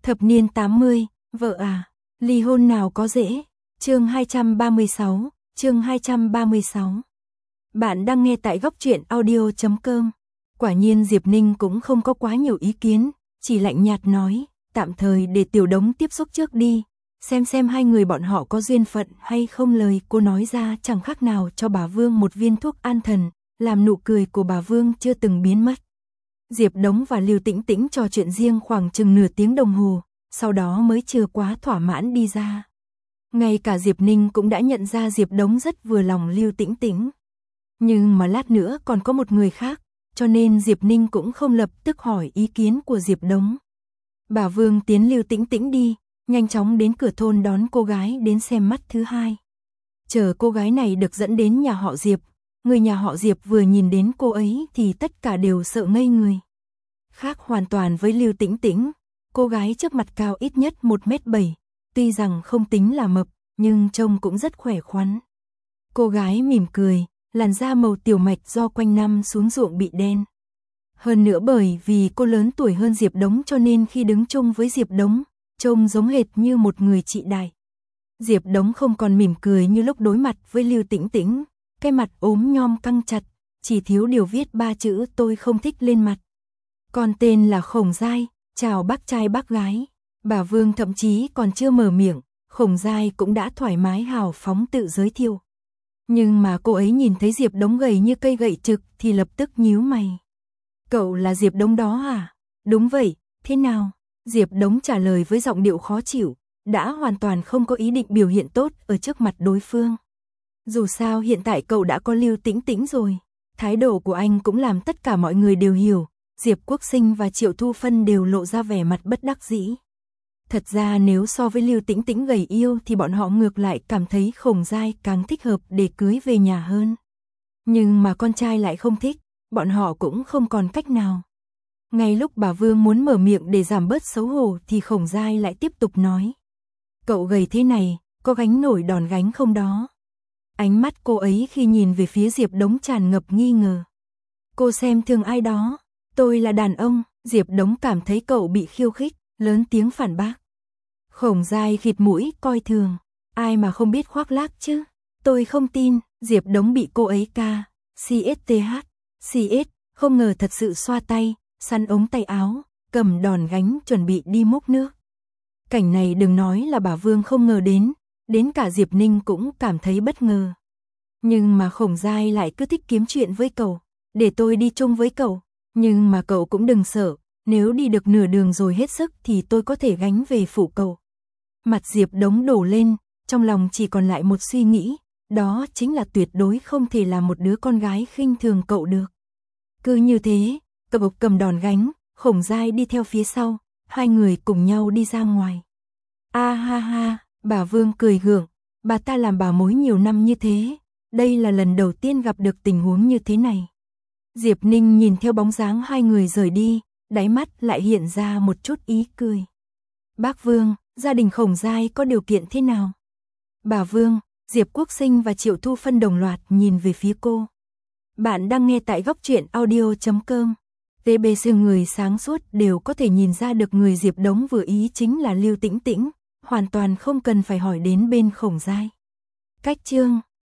Thập niên 80, vợ à, ly hôn nào có dễ. Chương 236, chương 236. Bạn đang nghe tại góc truyện audio.com. Quả nhiên Diệp Ninh cũng không có quá nhiều ý kiến, chỉ lạnh nhạt nói, tạm thời để Tiểu Đống tiếp xúc trước đi, xem hai người bọn họ có duyên phận hay không. Lời cô nói ra chẳng khác nào cho bà Vương một viên thuốc an thần, làm nụ cười của bà Vương chưa từng biến mất. Diệp Đống và Lưu Tĩnh Tĩnh trò chuyện riêng khoảng chừng nửa tiếng đồng hồ, sau đó mới chưa quá thỏa mãn đi ra. Ngay cả Diệp Ninh cũng đã nhận ra Diệp Đống rất vừa lòng Lưu Tĩnh Tĩnh. Nhưng mà lát nữa còn có một người khác, cho nên Diệp Ninh cũng không lập tức hỏi ý kiến của Diệp Đống. Bà Vương tiến Lưu Tĩnh Tĩnh đi, nhanh chóng đến cửa thôn đón cô gái đến xem mắt thứ hai. Chờ cô gái này được dẫn đến nhà họ Diệp, người nhà họ Diệp vừa nhìn đến cô ấy thì tất cả đều sợ ngây người. Khác hoàn toàn với Lưu Tĩnh Tĩnh, cô gái trước mặt cao ít nhất 1m7, tuy rằng không tính là mập, nhưng trông cũng rất khỏe khoắn. Cô gái mỉm cười, làn da màu tiểu mạch do quanh năm xuống ruộng bị đen. Hơn nữa bởi vì cô lớn tuổi hơn Diệp Đống cho nên khi đứng chung với Diệp Đống, trông giống hệt như một người chị đại. Diệp Đống không còn mỉm cười như lúc đối mặt với Lưu Tĩnh Tĩnh, cái mặt ốm nhom căng chặt, chỉ thiếu điều viết 3 chữ tôi không thích lên mặt. Con tên là Khổng Giai, chào bác trai bác gái. Bà Vương thậm chí còn chưa mở miệng, Khổng Giai cũng đã thoải mái hào phóng tự giới thiệu. Nhưng mà cô ấy nhìn thấy Diệp Đống gầy như cây gậy trực thì lập tức nhíu mày. Cậu là Diệp Đống đó à? Đúng vậy, thế nào? Diệp Đống trả lời với giọng điệu khó chịu, đã hoàn toàn không có ý định biểu hiện tốt ở trước mặt đối phương. Dù sao hiện tại cậu đã có Lưu Tĩnh Tĩnh rồi. Thái độ của anh cũng làm tất cả mọi người đều hiểu. Diệp Quốc Sinh và Triệu Thu Phân đều lộ ra vẻ mặt bất đắc dĩ. Thật ra nếu so với Lưu Tĩnh Tĩnh gầy yêu thì bọn họ ngược lại cảm thấy Khổng Giai càng thích hợp để cưới về nhà hơn. Nhưng mà con trai lại không thích, bọn họ cũng không còn cách nào. Ngay lúc bà Vương muốn mở miệng để giảm bớt xấu hổ thì Khổng Giai lại tiếp tục nói. Cậu gầy thế này, có gánh nổi đòn gánh không đó? Ánh mắt cô ấy khi nhìn về phía Diệp Đống tràn ngập nghi ngờ. Cô xem thường ai đó? Tôi là đàn ông. Diệp Đống cảm thấy cậu bị khiêu khích, lớn tiếng phản bác. Khổng Giai khịt mũi coi thường. Ai mà không biết khoác lác chứ? Tôi không tin. Diệp Đống bị cô ấy CS, không ngờ thật sự xoa tay, săn ống tay áo, cầm đòn gánh chuẩn bị đi múc nước. Cảnh này đừng nói là bà Vương không ngờ đến cả Diệp Ninh cũng cảm thấy bất ngờ. Nhưng mà Khổng Giai lại cứ thích kiếm chuyện với cậu, để tôi đi chung với cậu, nhưng mà cậu cũng đừng sợ, nếu đi được nửa đường rồi hết sức thì tôi có thể gánh về phụ cậu. Mặt Diệp Đống đổ lên, trong lòng chỉ còn lại một suy nghĩ, đó chính là tuyệt đối không thể làm một đứa con gái khinh thường cậu được. Cứ như thế, cậu cầm đòn gánh, Khổng Giai đi theo phía sau, hai người cùng nhau đi ra ngoài. A ha ha, bà Vương cười gượng, bà ta làm bảo mối nhiều năm như thế, đây là lần đầu tiên gặp được tình huống như thế này. Diệp Ninh nhìn theo bóng dáng hai người rời đi, đáy mắt lại hiện ra một chút ý cười. Bác Vương, gia đình Khổng Giai có điều kiện thế nào? Bà Vương, Diệp Quốc Sinh và Triệu Thu Phân đồng loạt nhìn về phía cô. Bạn đang nghe tại góc truyện audio.com. TBC người sáng suốt đều có thể nhìn ra được người Diệp Đống vừa ý chính là Lưu Tĩnh Tĩnh, hoàn toàn không cần phải hỏi đến bên Khổng Giai. Cách chương